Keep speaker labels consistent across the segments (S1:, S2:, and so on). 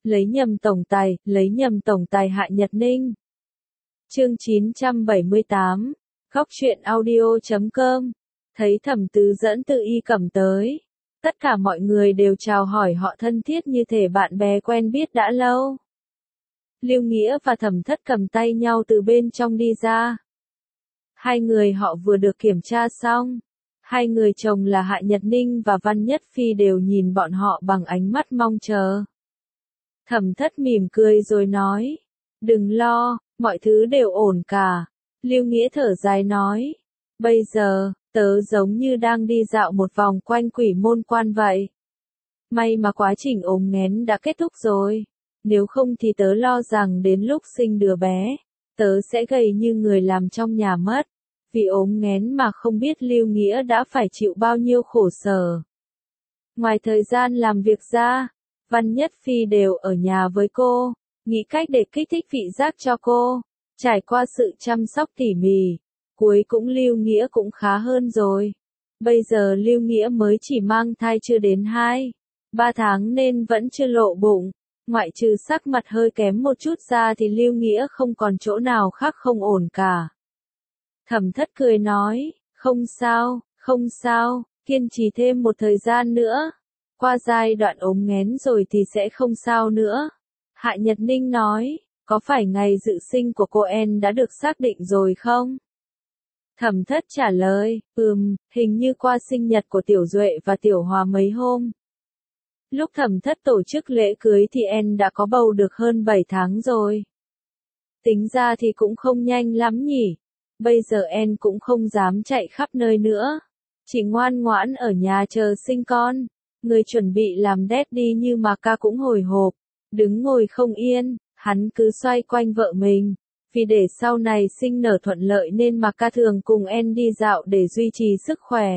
S1: lấy nhầm tổng tài Hạ Nhật Ninh. Chương 978, Góc truyện audio.com. Thấy Thẩm Tứ dẫn Tự Y Cẩm tới, tất cả mọi người đều chào hỏi họ thân thiết như thể bạn bè quen biết đã lâu. Lưu Nghĩa và Thẩm Thất cầm tay nhau từ bên trong đi ra. Hai người họ vừa được kiểm tra xong. Hai người chồng là Hạ Nhật Ninh và Văn Nhất Phi đều nhìn bọn họ bằng ánh mắt mong chờ. Thẩm Thất mỉm cười rồi nói, đừng lo, mọi thứ đều ổn cả. Lưu Nghĩa thở dài nói, bây giờ, tớ giống như đang đi dạo một vòng quanh Quỷ Môn Quan vậy. May mà quá trình ốm nghén đã kết thúc rồi, nếu không thì tớ lo rằng đến lúc sinh đứa bé, tớ sẽ gầy như người làm trong nhà mất. Vì ốm nghén mà không biết Lưu Nghĩa đã phải chịu bao nhiêu khổ sở. Ngoài thời gian làm việc ra, Văn Nhất Phi đều ở nhà với cô, nghĩ cách để kích thích vị giác cho cô. Trải qua sự chăm sóc tỉ mỉ, cuối cùng Lưu Nghĩa cũng khá hơn rồi. Bây giờ Lưu Nghĩa mới chỉ mang thai chưa đến 2-3 tháng nên vẫn chưa lộ bụng. Ngoại trừ sắc mặt hơi kém một chút ra thì Lưu Nghĩa không còn chỗ nào khác không ổn cả. Thẩm Thất cười nói, không sao, kiên trì thêm một thời gian nữa. Qua giai đoạn ốm nghén rồi thì sẽ không sao nữa. Hạ Nhật Ninh nói, có phải ngày dự sinh của cô En đã được xác định rồi không? Thẩm Thất trả lời, hình như qua sinh nhật của Tiểu Duệ và Tiểu Hòa mấy hôm. Lúc Thẩm Thất tổ chức lễ cưới thì En đã có bầu được hơn 7 tháng rồi. Tính ra thì cũng không nhanh lắm nhỉ. Bây giờ En cũng không dám chạy khắp nơi nữa. Chỉ ngoan ngoãn ở nhà chờ sinh con. Người chuẩn bị làm daddy như mà ca cũng hồi hộp. Đứng ngồi không yên, hắn cứ xoay quanh vợ mình. Vì để sau này sinh nở thuận lợi nên mà ca thường cùng En đi dạo để duy trì sức khỏe.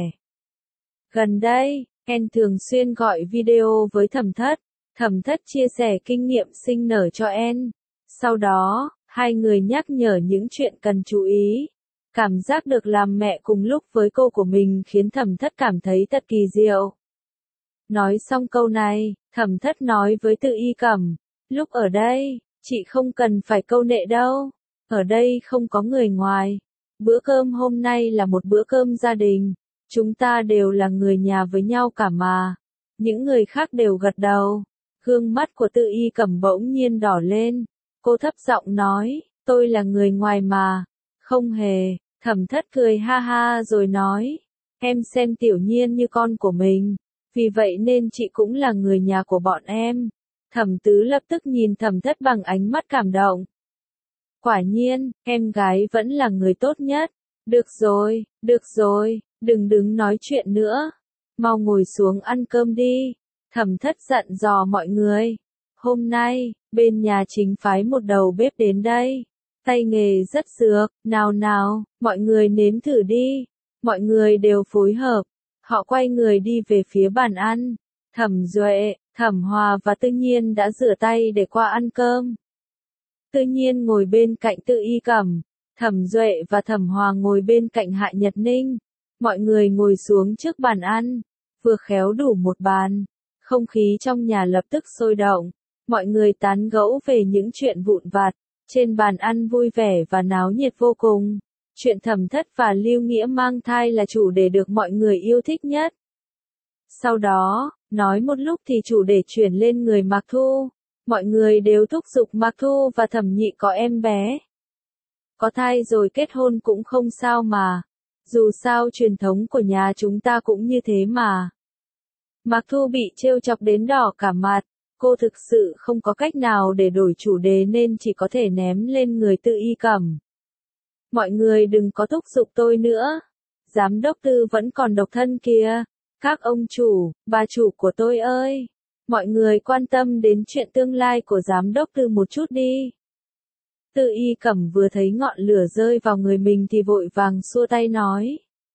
S1: Gần đây, En thường xuyên gọi video với Thẩm Thất. Thẩm Thất chia sẻ kinh nghiệm sinh nở cho En. Sau đó, hai người nhắc nhở những chuyện cần chú ý. Cảm giác được làm mẹ cùng lúc với cô của mình khiến Thẩm Thất cảm thấy thật kỳ diệu. Nói xong câu này, Thẩm Thất nói với Tự Y Cẩm, lúc ở đây, chị không cần phải câu nệ đâu. Ở đây không có người ngoài. Bữa cơm hôm nay là một bữa cơm gia đình. Chúng ta đều là người nhà với nhau cả mà. Những người khác đều gật đầu. Gương mắt của Tự Y Cẩm bỗng nhiên đỏ lên. Cô thấp giọng nói, tôi là người ngoài mà. Không hề. Thẩm Thất cười ha ha rồi nói, em xem Tiểu Nhiên như con của mình. Vì vậy nên chị cũng là người nhà của bọn em. Thẩm Tứ lập tức nhìn Thẩm Thất bằng ánh mắt cảm động. Quả nhiên, em gái vẫn là người tốt nhất. Được rồi, đừng đứng nói chuyện nữa. Mau ngồi xuống ăn cơm đi. Thẩm Thất dặn dò mọi người. Hôm nay, bên nhà chính phái một đầu bếp đến đây. Tay nghề rất dược, nào, mọi người nếm thử đi. Mọi người đều phối hợp. Họ quay người đi về phía bàn ăn. Thẩm Duệ, Thẩm Hòa và Tự Nhiên đã rửa tay để qua ăn cơm. Tự Nhiên ngồi bên cạnh Tự Y Cẩm. Thẩm Duệ và Thẩm Hòa ngồi bên cạnh Hạ Nhật Ninh. Mọi người ngồi xuống trước bàn ăn. Vừa khéo đủ một bàn. Không khí trong nhà lập tức sôi động. Mọi người tán gẫu về những chuyện vụn vặt. Trên bàn ăn vui vẻ và náo nhiệt vô cùng. Chuyện Thẩm Thất và Lưu Nghĩa mang thai là chủ đề được mọi người yêu thích nhất. Sau đó, nói một lúc thì chủ đề chuyển lên người Mạc Thu. Mọi người đều thúc giục Mạc Thu và Thẩm Nhị có em bé. Có thai rồi kết hôn cũng không sao mà. Dù sao truyền thống của nhà chúng ta cũng như thế mà. Mạc Thu bị trêu chọc đến đỏ cả mặt. Cô thực sự không có cách nào để đổi chủ đề nên chỉ có thể ném lên người Tự Y Cẩm. Mọi người đừng có thúc giục tôi nữa. Giám đốc Tư vẫn còn độc thân kìa. Các ông chủ, bà chủ của tôi ơi. Mọi người quan tâm đến chuyện tương lai của giám đốc Tư một chút đi. Tự Y Cẩm vừa thấy ngọn lửa rơi vào người mình thì vội vàng xua tay nói.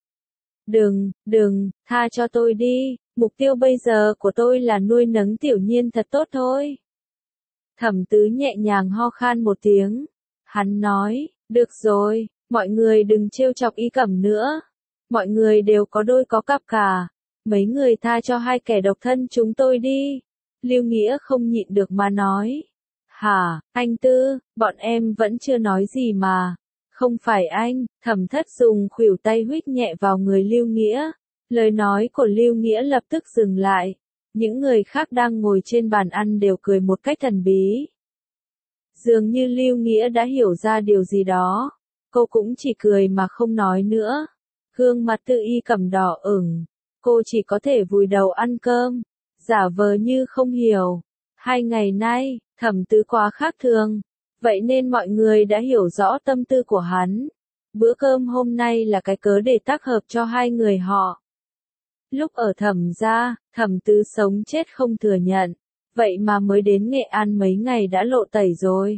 S1: Đừng, tha cho tôi đi. Mục tiêu bây giờ của tôi là nuôi nấng Tiểu Nhiên thật tốt thôi. Thẩm Tứ nhẹ nhàng ho khan một tiếng. Hắn nói, được rồi, mọi người đừng trêu chọc Y Cẩm nữa. Mọi người đều có đôi có cặp cả. Mấy người tha cho hai kẻ độc thân chúng tôi đi. Lưu Nghĩa không nhịn được mà nói. Hả, anh Tư, bọn em vẫn chưa nói gì mà. Không phải anh, Thẩm Thất dùng khuỷu tay huých nhẹ vào người Lưu Nghĩa. Lời nói của Lưu Nghĩa lập tức dừng lại. Những người khác đang ngồi trên bàn ăn đều cười một cách thần bí. Dường như Lưu Nghĩa đã hiểu ra điều gì đó. Cô cũng chỉ cười mà không nói nữa. Gương mặt Tự Y Cẩm đỏ ửng. Cô chỉ có thể vùi đầu ăn cơm, giả vờ như không hiểu. 2 ngày nay, Thẩm Tứ quá khác thường. Vậy nên mọi người đã hiểu rõ tâm tư của hắn. Bữa cơm hôm nay là cái cớ để tác hợp cho hai người họ. Lúc ở Thẩm gia, Thẩm Tứ sống chết không thừa nhận. Vậy mà mới đến Nghệ An mấy ngày đã lộ tẩy rồi.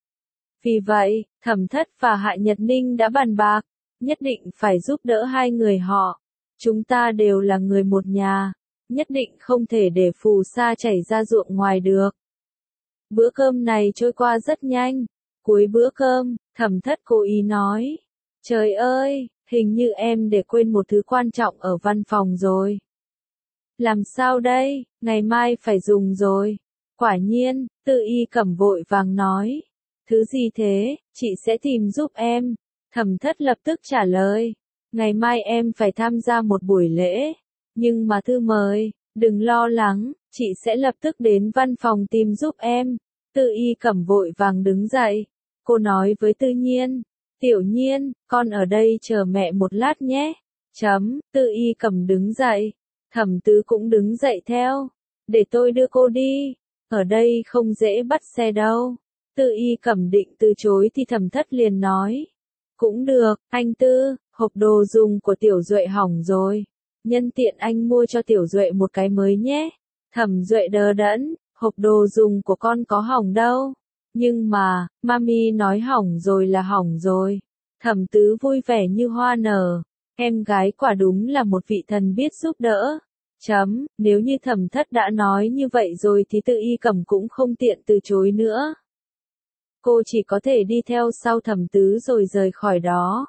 S1: Vì vậy, Thẩm Thất và Hạ Nhật Ninh đã bàn bạc, nhất định phải giúp đỡ hai người họ. Chúng ta đều là người một nhà, nhất định không thể để phù sa chảy ra ruộng ngoài được. Bữa cơm này trôi qua rất nhanh. Cuối bữa cơm, Thẩm Thất cố ý nói. Trời ơi, hình như em để quên một thứ quan trọng ở văn phòng rồi. Làm sao đây, ngày mai phải dùng rồi. Quả nhiên, Tự Y Cẩm vội vàng nói. Thứ gì thế, chị sẽ tìm giúp em. Thẩm Thất lập tức trả lời. Ngày mai em phải tham gia một buổi lễ. Nhưng mà thư mời, đừng lo lắng, chị sẽ lập tức đến văn phòng tìm giúp em. Tự Y Cẩm vội vàng đứng dậy. Cô nói với Tự Nhiên. Tiểu Nhiên, con ở đây chờ mẹ một lát nhé. Tự Y Cẩm đứng dậy. Thẩm Tứ cũng đứng dậy theo. Để tôi đưa cô đi. Ở đây không dễ bắt xe đâu. Tự Y Cẩm định từ chối thì Thẩm Thất liền nói. Cũng được, anh Tư, hộp đồ dùng của Tiểu Duệ hỏng rồi. Nhân tiện anh mua cho Tiểu Duệ một cái mới nhé. Thẩm Duệ đờ đẫn, hộp đồ dùng của con có hỏng đâu. Nhưng mà, mami nói hỏng rồi là hỏng rồi. Thẩm Tứ vui vẻ như hoa nở. Em gái quả đúng là một vị thần biết giúp đỡ. Nếu như Thẩm Thất đã nói như vậy rồi thì Tự Y Cẩm cũng không tiện từ chối nữa. Cô chỉ có thể đi theo sau Thẩm Tứ rồi rời khỏi đó.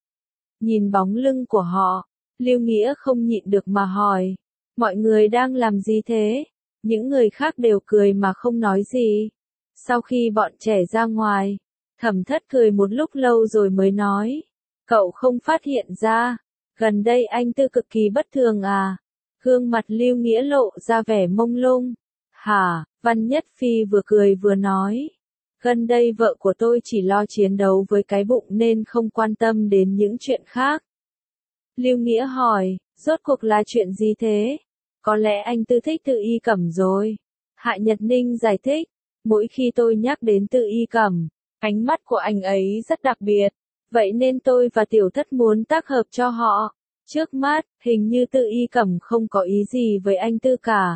S1: Nhìn bóng lưng của họ, Lưu Nghĩa không nhịn được mà hỏi. Mọi người đang làm gì thế? Những người khác đều cười mà không nói gì. Sau khi bọn trẻ ra ngoài, Thẩm Thất cười một lúc lâu rồi mới nói. Cậu không phát hiện ra, gần đây anh Tư cực kỳ bất thường à? Gương mặt Lưu Nghĩa lộ ra vẻ mông lung. Hả, Văn Nhất Phi vừa cười vừa nói. Gần đây vợ của tôi chỉ lo chiến đấu với cái bụng nên không quan tâm đến những chuyện khác. Lưu Nghĩa hỏi, rốt cuộc là chuyện gì thế? Có lẽ anh Tư thích Tự Y Cẩm rồi. Hạ Nhật Ninh giải thích, mỗi khi tôi nhắc đến Tự Y Cẩm, ánh mắt của anh ấy rất đặc biệt. Vậy nên tôi và Tiểu Thất muốn tác hợp cho họ. Trước mắt, hình như Tự Y Cẩm không có ý gì với anh Tư cả.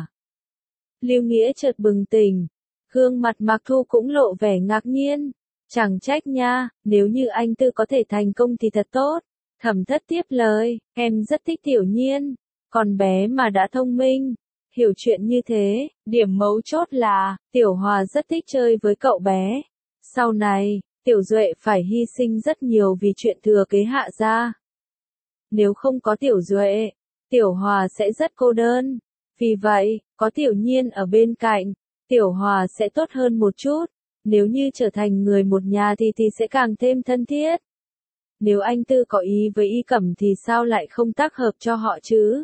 S1: Lưu Nghĩa chợt bừng tỉnh. Gương mặt Mạc Thu cũng lộ vẻ ngạc nhiên. Chẳng trách nha, nếu như anh Tư có thể thành công thì thật tốt. Thẩm Thất tiếp lời, em rất thích Tiểu Nhiên. Con bé mà đã thông minh, hiểu chuyện như thế, điểm mấu chốt là, Tiểu Hòa rất thích chơi với cậu bé. Sau này, Tiểu Duệ phải hy sinh rất nhiều vì chuyện thừa kế Hạ gia. Nếu không có Tiểu Duệ, Tiểu Hòa sẽ rất cô đơn. Vì vậy, có Tiểu Nhiên ở bên cạnh, Tiểu Hòa sẽ tốt hơn một chút. Nếu như trở thành người một nhà thì sẽ càng thêm thân thiết. Nếu anh Tư có ý với Y Cẩm thì sao lại không tác hợp cho họ chứ?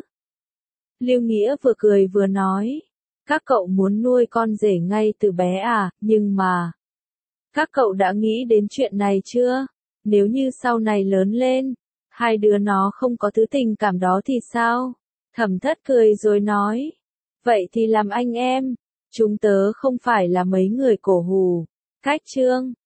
S1: Lưu Nghĩa vừa cười vừa nói. Các cậu muốn nuôi con rể ngay từ bé à, nhưng mà... Các cậu đã nghĩ đến chuyện này chưa? Nếu như sau này lớn lên, hai đứa nó không có thứ tình cảm đó thì sao? Thẩm Thất cười rồi nói. Vậy thì làm anh em. Chúng tớ không phải là mấy người cổ hủ. Cách chương